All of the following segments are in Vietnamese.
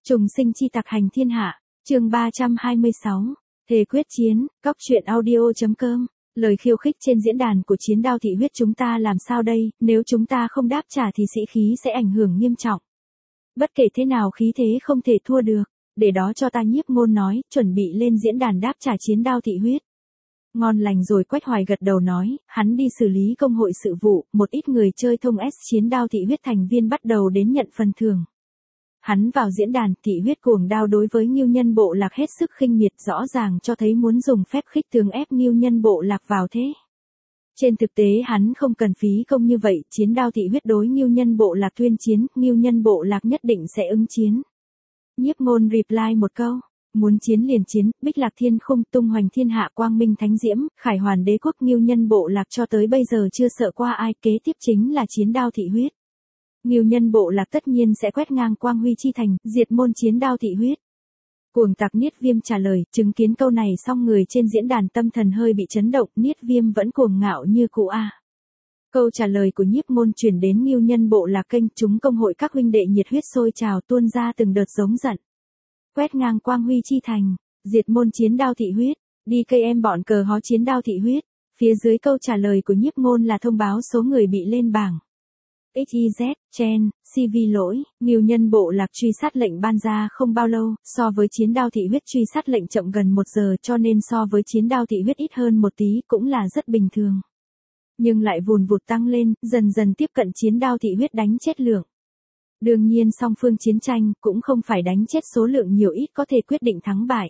Trùng sinh chi tặc hành thiên hạ, chương 326, Thề quyết chiến, cóc truyện audio.com. Lời khiêu khích trên diễn đàn của chiến đao thị huyết chúng ta làm sao đây, nếu chúng ta không đáp trả thì sĩ khí sẽ ảnh hưởng nghiêm trọng. Bất kể thế nào khí thế không thể thua được, để đó cho ta Nhiếp Ngôn nói, chuẩn bị lên diễn đàn đáp trả chiến đao thị huyết. Ngon lành rồi Quách Hoài gật đầu nói, hắn đi xử lý công hội sự vụ, một ít người chơi thông S chiến đao thị huyết thành viên bắt đầu đến nhận phần thưởng. Hắn vào diễn đàn, thị huyết cuồng đao đối với Ngưu Nhân Bộ Lạc hết sức khinh miệt, rõ ràng cho thấy muốn dùng phép khích tướng ép Ngưu Nhân Bộ Lạc vào thế. Trên thực tế hắn không cần phí công như vậy, chiến đao thị huyết đối Ngưu Nhân Bộ Lạc tuyên chiến, Ngưu Nhân Bộ Lạc nhất định sẽ ứng chiến. Nhiếp Ngôn reply một câu, muốn chiến liền chiến, Bích Lạc Thiên Khung, tung hoành thiên hạ, quang minh thánh diễm, khải hoàn đế quốc. Ngưu Nhân Bộ Lạc cho tới bây giờ chưa sợ qua ai, kế tiếp chính là chiến đao thị huyết. Ngưu Nhân Bộ Lạc tất nhiên sẽ quét ngang Quang Huy chi thành, diệt môn chiến đao thị huyết. Cuồng tặc Niết Viêm trả lời, chứng kiến câu này xong người trên diễn đàn tâm thần hơi bị chấn động, Niết Viêm vẫn cuồng ngạo như cũ a. Câu trả lời của Nhiếp Ngôn truyền đến Ngưu Nhân Bộ Lạc kênh, chúng công hội các huynh đệ nhiệt huyết sôi trào tuôn ra từng đợt giống giận. Quét ngang Quang Huy chi thành, diệt môn chiến đao thị huyết, đi cây em bọn cờ hó chiến đao thị huyết. Phía dưới câu trả lời của Nhiếp Ngôn là thông báo số người bị lên bảng. XYZ, Chen, CV lỗi, Ngưu Nhân Bộ Lạc truy sát lệnh ban ra không bao lâu, so với chiến đao thị huyết truy sát lệnh chậm gần 1 giờ, cho nên so với chiến đao thị huyết ít hơn một tí cũng là rất bình thường. Nhưng lại vùn vụt tăng lên, dần dần tiếp cận chiến đao thị huyết đánh chết lượng. Đương nhiên song phương chiến tranh cũng không phải đánh chết số lượng nhiều ít có thể quyết định thắng bại,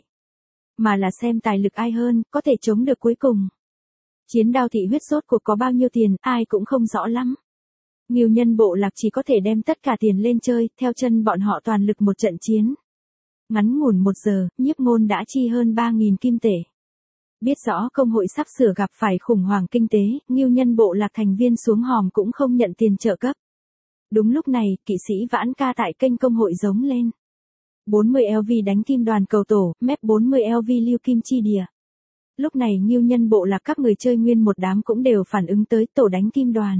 mà là xem tài lực ai hơn, có thể chống được cuối cùng. Chiến đao thị huyết rốt cuộc có bao nhiêu tiền, ai cũng không rõ lắm. Ngưu Nhân Bộ Lạc chỉ có thể đem tất cả tiền lên chơi, theo chân bọn họ toàn lực một trận chiến. Ngắn ngủn 1 giờ, Nhiếp Ngôn đã chi hơn 3.000 kim tệ. Biết rõ công hội sắp sửa gặp phải khủng hoảng kinh tế, Ngưu Nhân Bộ Lạc thành viên xuống hòm cũng không nhận tiền trợ cấp. Đúng lúc này, kỵ sĩ Vãn Ca tại kênh công hội giống lên. 40 LV đánh kim đoàn cầu tổ, mép 40 LV lưu kim chi địa. Lúc này Ngưu Nhân Bộ Lạc các người chơi nguyên một đám cũng đều phản ứng tới tổ đánh kim đoàn.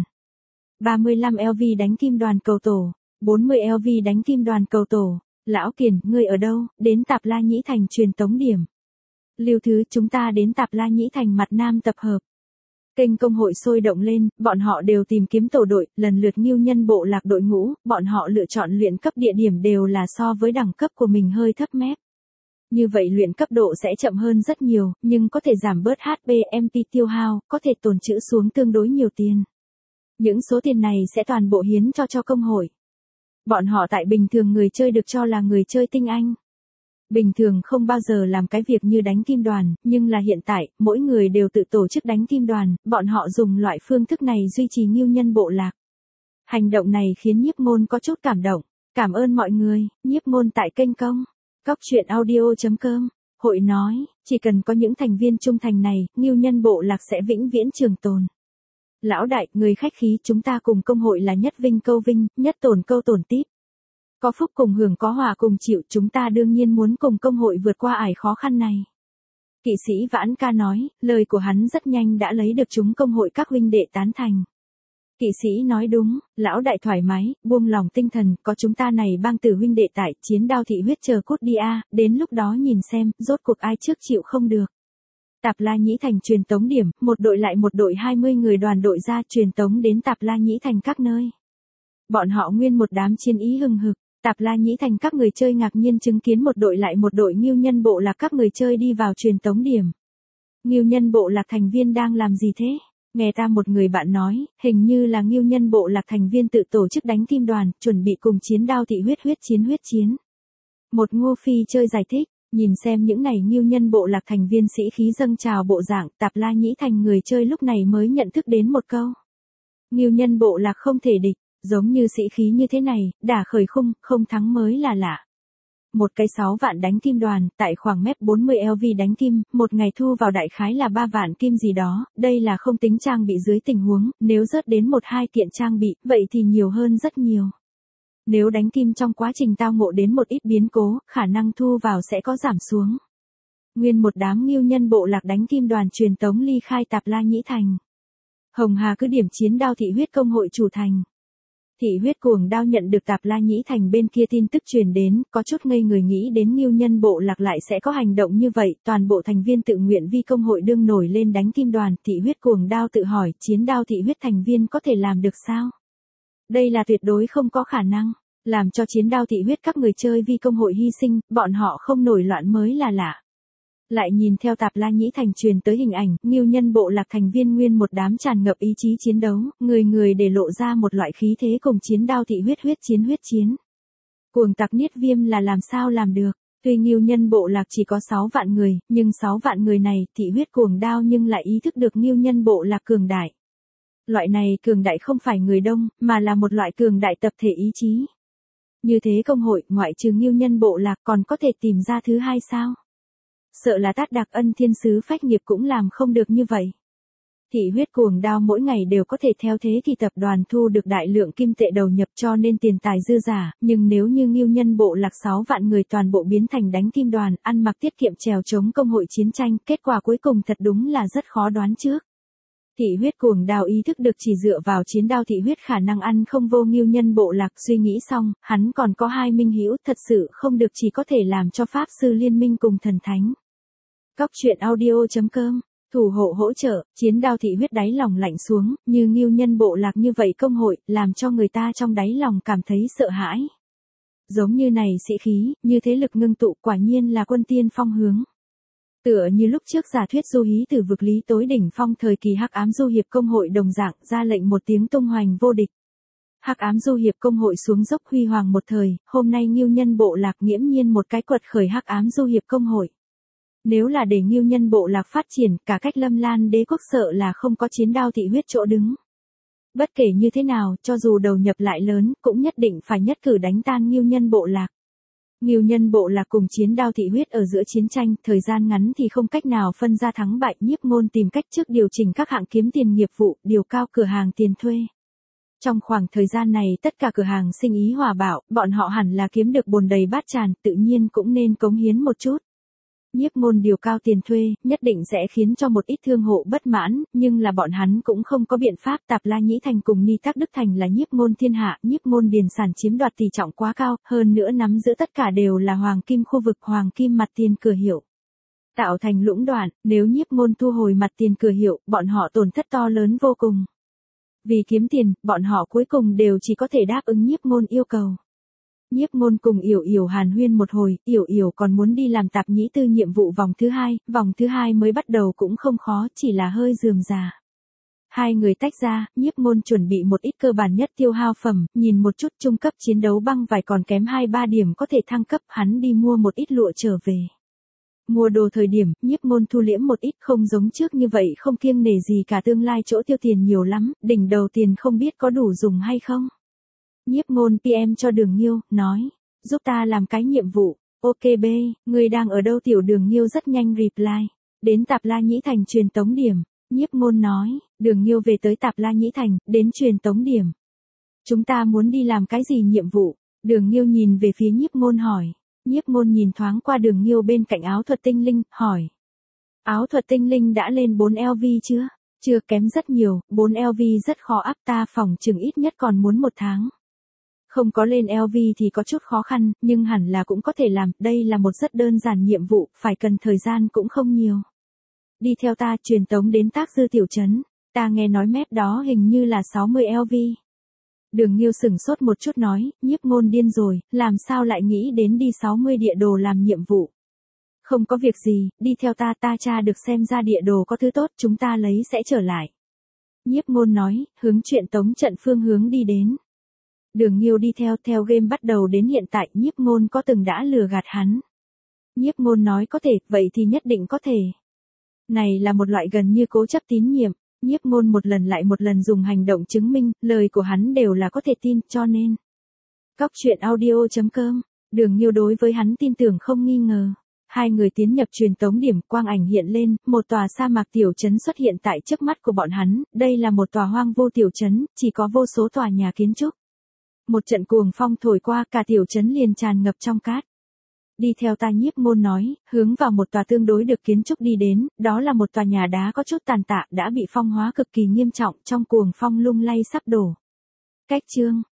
35 LV đánh kim đoàn cầu tổ, 40 LV đánh kim đoàn cầu tổ. Lão Kiền, ngươi ở đâu? Đến Tạp La Nhĩ Thành truyền tống điểm. Lưu Thứ, chúng ta đến Tạp La Nhĩ Thành mặt nam tập hợp. Kênh công hội sôi động lên, bọn họ đều tìm kiếm tổ đội, lần lượt Ngưu Nhân Bộ Lạc đội ngũ, bọn họ lựa chọn luyện cấp địa điểm đều là so với đẳng cấp của mình hơi thấp mép. Như vậy luyện cấp độ sẽ chậm hơn rất nhiều, nhưng có thể giảm bớt HP MP tiêu hao, có thể tồn trữ xuống tương đối nhiều tiền. Những số tiền này sẽ toàn bộ hiến cho công hội. Bọn họ tại bình thường người chơi được cho là người chơi tinh anh. Bình thường không bao giờ làm cái việc như đánh kim đoàn, nhưng là hiện tại, mỗi người đều tự tổ chức đánh kim đoàn, bọn họ dùng loại phương thức này duy trì Ngưu Nhân Bộ Lạc. Hành động này khiến Nhiếp Ngôn có chút cảm động. Cảm ơn mọi người, Nhiếp Ngôn tại kênh công, cóc truyện audio.com, hội nói, chỉ cần có những thành viên trung thành này, Ngưu Nhân Bộ Lạc sẽ vĩnh viễn trường tồn. Lão đại, người khách khí, chúng ta cùng công hội là nhất vinh câu vinh, nhất tổn câu tổn tiếp. Có phúc cùng hưởng, có hòa cùng chịu, chúng ta đương nhiên muốn cùng công hội vượt qua ải khó khăn này. Kỵ sĩ Vãn Ca nói, lời của hắn rất nhanh đã lấy được chúng công hội các huynh đệ tán thành. Kỵ sĩ nói đúng, lão đại thoải mái, buông lòng tinh thần, có chúng ta này bang tử huynh đệ tại, chiến đao thị huyết chờ cút đi a, đến lúc đó nhìn xem, rốt cuộc ai trước chịu không được. Tạp La Nhĩ Thành truyền tống điểm, một đội lại một đội 20 người đoàn đội ra truyền tống đến Tạp La Nhĩ Thành các nơi. Bọn họ nguyên một đám chiến ý hừng hực, Tạp La Nhĩ Thành các người chơi ngạc nhiên chứng kiến một đội lại một đội Ngưu Nhân Bộ Lạc các người chơi đi vào truyền tống điểm. Ngưu Nhân Bộ Lạc thành viên đang làm gì thế? Nghe ta một người bạn nói, hình như là Ngưu Nhân Bộ Lạc thành viên tự tổ chức đánh kim đoàn, chuẩn bị cùng chiến đao thị huyết huyết chiến. Một Ngô Phi chơi giải thích. Nhìn xem những này Ngưu Nhân Bộ Lạc thành viên sĩ khí dâng trào bộ dạng, Tạp La Nhĩ Thành người chơi lúc này mới nhận thức đến một câu. Ngưu Nhân Bộ Lạc không thể địch, giống như sĩ khí như thế này, đả khởi khung, không thắng mới là lạ. Một cái 6 vạn đánh kim đoàn, tại khoảng mép 40 LV đánh kim, một ngày thu vào đại khái là 3 vạn kim gì đó, đây là không tính trang bị dưới tình huống, nếu rớt đến 1-2 kiện trang bị, vậy thì nhiều hơn rất nhiều. Nếu đánh kim trong quá trình tao ngộ đến một ít biến cố, khả năng thu vào sẽ có giảm xuống. Nguyên một đám Ngưu Nhân Bộ Lạc đánh kim đoàn truyền tống ly khai Tạp La Nhĩ Thành. Hồng Hà cứ điểm chiến đao thị huyết công hội chủ thành. Thị huyết cuồng đao nhận được Tạp La Nhĩ Thành bên kia tin tức truyền đến, có chút ngây người nghĩ đến Ngưu Nhân Bộ Lạc lại sẽ có hành động như vậy, toàn bộ thành viên tự nguyện vi công hội đương nổi lên đánh Kim Đoàn, thị huyết cuồng đao tự hỏi, chiến đao thị huyết thành viên có thể làm được sao? Đây là tuyệt đối không có khả năng, làm cho chiến đao thị huyết các người chơi vi công hội hy sinh, bọn họ không nổi loạn mới là lạ. Lại nhìn theo Tạp La Nhĩ Thành truyền tới hình ảnh, Ngưu Nhân Bộ Lạc thành viên nguyên một đám tràn ngập ý chí chiến đấu, người người để lộ ra một loại khí thế cùng chiến đao thị huyết chiến. Cuồng tặc Niết Viêm là làm sao làm được, tuy Ngưu Nhân Bộ Lạc chỉ có 6 vạn người, nhưng 6 vạn người này, thị huyết cuồng đao nhưng lại ý thức được Ngưu Nhân Bộ Lạc cường đại. Loại này cường đại không phải người đông, mà là một loại cường đại tập thể ý chí. Như thế công hội, ngoại trừ Ngưu Nhân Bộ Lạc còn có thể tìm ra thứ hai sao? Sợ là Tát Đạc Ân Thiên Sứ Phách Nghiệp cũng làm không được như vậy. Thị huyết cuồng đao mỗi ngày đều có thể theo thế thì tập đoàn thu được đại lượng kim tệ đầu nhập cho nên tiền tài dư giả, nhưng nếu như Ngưu Nhân Bộ Lạc 6 vạn người toàn bộ biến thành đánh kim đoàn, ăn mặc tiết kiệm trèo chống công hội chiến tranh, kết quả cuối cùng thật đúng là rất khó đoán trước. Thị huyết cuồng đao ý thức được chỉ dựa vào chiến đao thị huyết khả năng ăn không vô Ngưu Nhân Bộ Lạc, suy nghĩ xong, hắn còn có 2 minh hữu, thật sự không được chỉ có thể làm cho pháp sư liên minh cùng thần thánh. Cóc truyện audio.com, thủ hộ hỗ trợ, chiến đao thị huyết đáy lòng lạnh xuống, như Ngưu Nhân Bộ Lạc như vậy công hội, làm cho người ta trong đáy lòng cảm thấy sợ hãi. Giống như này sĩ khí, như thế lực ngưng tụ quả nhiên là quân tiên phong hướng. Tựa như lúc trước giả thuyết du hí từ vực lý tối đỉnh phong thời kỳ Hắc Ám Du Hiệp công hội đồng dạng ra lệnh một tiếng tung hoành vô địch. Hắc Ám Du Hiệp công hội xuống dốc huy hoàng một thời, hôm nay Ngưu Nhân Bộ Lạc nghiễm nhiên một cái quật khởi Hắc Ám Du Hiệp công hội. Nếu là để Ngưu Nhân Bộ Lạc phát triển, cả cách Lâm Lan đế quốc sợ là không có chiến đao thị huyết chỗ đứng. Bất kể như thế nào, cho dù đầu nhập lại lớn, cũng nhất định phải nhất cử đánh tan Ngưu Nhân Bộ Lạc. Ngưu Nhân Bộ Lạc cùng chiến đao thị huyết ở giữa chiến tranh, thời gian ngắn thì không cách nào phân ra thắng bại, Nhiếp Ngôn tìm cách trước điều chỉnh các hạng kiếm tiền nghiệp vụ, điều cao cửa hàng tiền thuê. Trong khoảng thời gian này tất cả cửa hàng sinh ý hòa bạo, bọn họ hẳn là kiếm được bồn đầy bát tràn, tự nhiên cũng nên cống hiến một chút. Nhiếp Ngôn điều cao tiền thuê, nhất định sẽ khiến cho một ít thương hộ bất mãn, nhưng là bọn hắn cũng không có biện pháp. Tạp La Nhĩ Thành cùng Ni Tắc Đức Thành là Nhiếp Ngôn thiên hạ, Nhiếp Ngôn điền sản chiếm đoạt tỷ trọng quá cao, hơn nữa nắm giữ tất cả đều là hoàng kim khu vực, hoàng kim mặt tiền cửa hiệu. Tạo thành lũng đoạn, nếu Nhiếp Ngôn thu hồi mặt tiền cửa hiệu, bọn họ tổn thất to lớn vô cùng. Vì kiếm tiền, bọn họ cuối cùng đều chỉ có thể đáp ứng Nhiếp Ngôn yêu cầu. Nhiếp Ngôn cùng Yểu Yểu hàn huyên một hồi, Yểu Yểu còn muốn đi làm tạp nhĩ tư nhiệm vụ vòng thứ hai mới bắt đầu cũng không khó, chỉ là hơi rườm rà. Hai người tách ra, Nhiếp Ngôn chuẩn bị một ít cơ bản nhất tiêu hao phẩm, nhìn một chút trung cấp chiến đấu băng vải còn kém 2-3 điểm có thể thăng cấp, hắn đi mua một ít lụa trở về. Mua đồ thời điểm, Nhiếp Ngôn thu liễm một ít, không giống trước như vậy không kiêng nể gì cả, tương lai chỗ tiêu tiền nhiều lắm, đỉnh đầu tiền không biết có đủ dùng hay không. Nhiếp Ngôn PM cho Đường Nghiêu, nói, giúp ta làm cái nhiệm vụ. Ok B, người đang ở đâu? Tiểu Đường Nghiêu rất nhanh reply, đến Tạp La Nhĩ Thành truyền tống điểm. Nhiếp Ngôn nói, Đường Nghiêu về tới Tạp La Nhĩ Thành, đến truyền tống điểm. Chúng ta muốn đi làm cái gì nhiệm vụ? Đường Nghiêu nhìn về phía Nhiếp Ngôn hỏi. Nhiếp Ngôn nhìn thoáng qua Đường Nghiêu bên cạnh áo thuật tinh linh, hỏi. Áo thuật tinh linh đã lên 4 LV chưa? Chưa, kém rất nhiều, 4 LV rất khó áp, ta phòng chừng ít nhất còn muốn 1 tháng. Không có lên LV thì có chút khó khăn, nhưng hẳn là cũng có thể làm, đây là một rất đơn giản nhiệm vụ, phải cần thời gian cũng không nhiều. Đi theo ta, truyền tống đến Tác Dư tiểu trấn, ta nghe nói mép đó hình như là 60 LV. Đường Nghiêu sửng sốt một chút nói, Nhiếp Ngôn điên rồi, làm sao lại nghĩ đến đi 60 địa đồ làm nhiệm vụ. Không có việc gì, đi theo ta, ta tra được xem ra địa đồ có thứ tốt, chúng ta lấy sẽ trở lại. Nhiếp Ngôn nói, hướng truyền tống trận phương hướng đi đến. Đường Nghiêu đi theo game bắt đầu đến hiện tại, Nhiếp Ngôn có từng đã lừa gạt hắn. Nhiếp Ngôn nói có thể, vậy thì nhất định có thể. Này là một loại gần như cố chấp tín nhiệm, Nhiếp Ngôn một lần lại một lần dùng hành động chứng minh, lời của hắn đều là có thể tin, cho nên. Cóc truyện audio.com, Đường Nghiêu đối với hắn tin tưởng không nghi ngờ. Hai người tiến nhập truyền tống điểm, quang ảnh hiện lên, một tòa sa mạc tiểu trấn xuất hiện tại trước mắt của bọn hắn, đây là một tòa hoang vô tiểu trấn, chỉ có vô số tòa nhà kiến trúc. Một trận cuồng phong thổi qua, cả tiểu trấn liền tràn ngập trong cát. Đi theo ta, Nhiếp Ngôn nói, hướng vào một tòa tương đối được kiến trúc đi đến, đó là một tòa nhà đá có chút tàn tạ, đã bị phong hóa cực kỳ nghiêm trọng, trong cuồng phong lung lay sắp đổ. Cách chương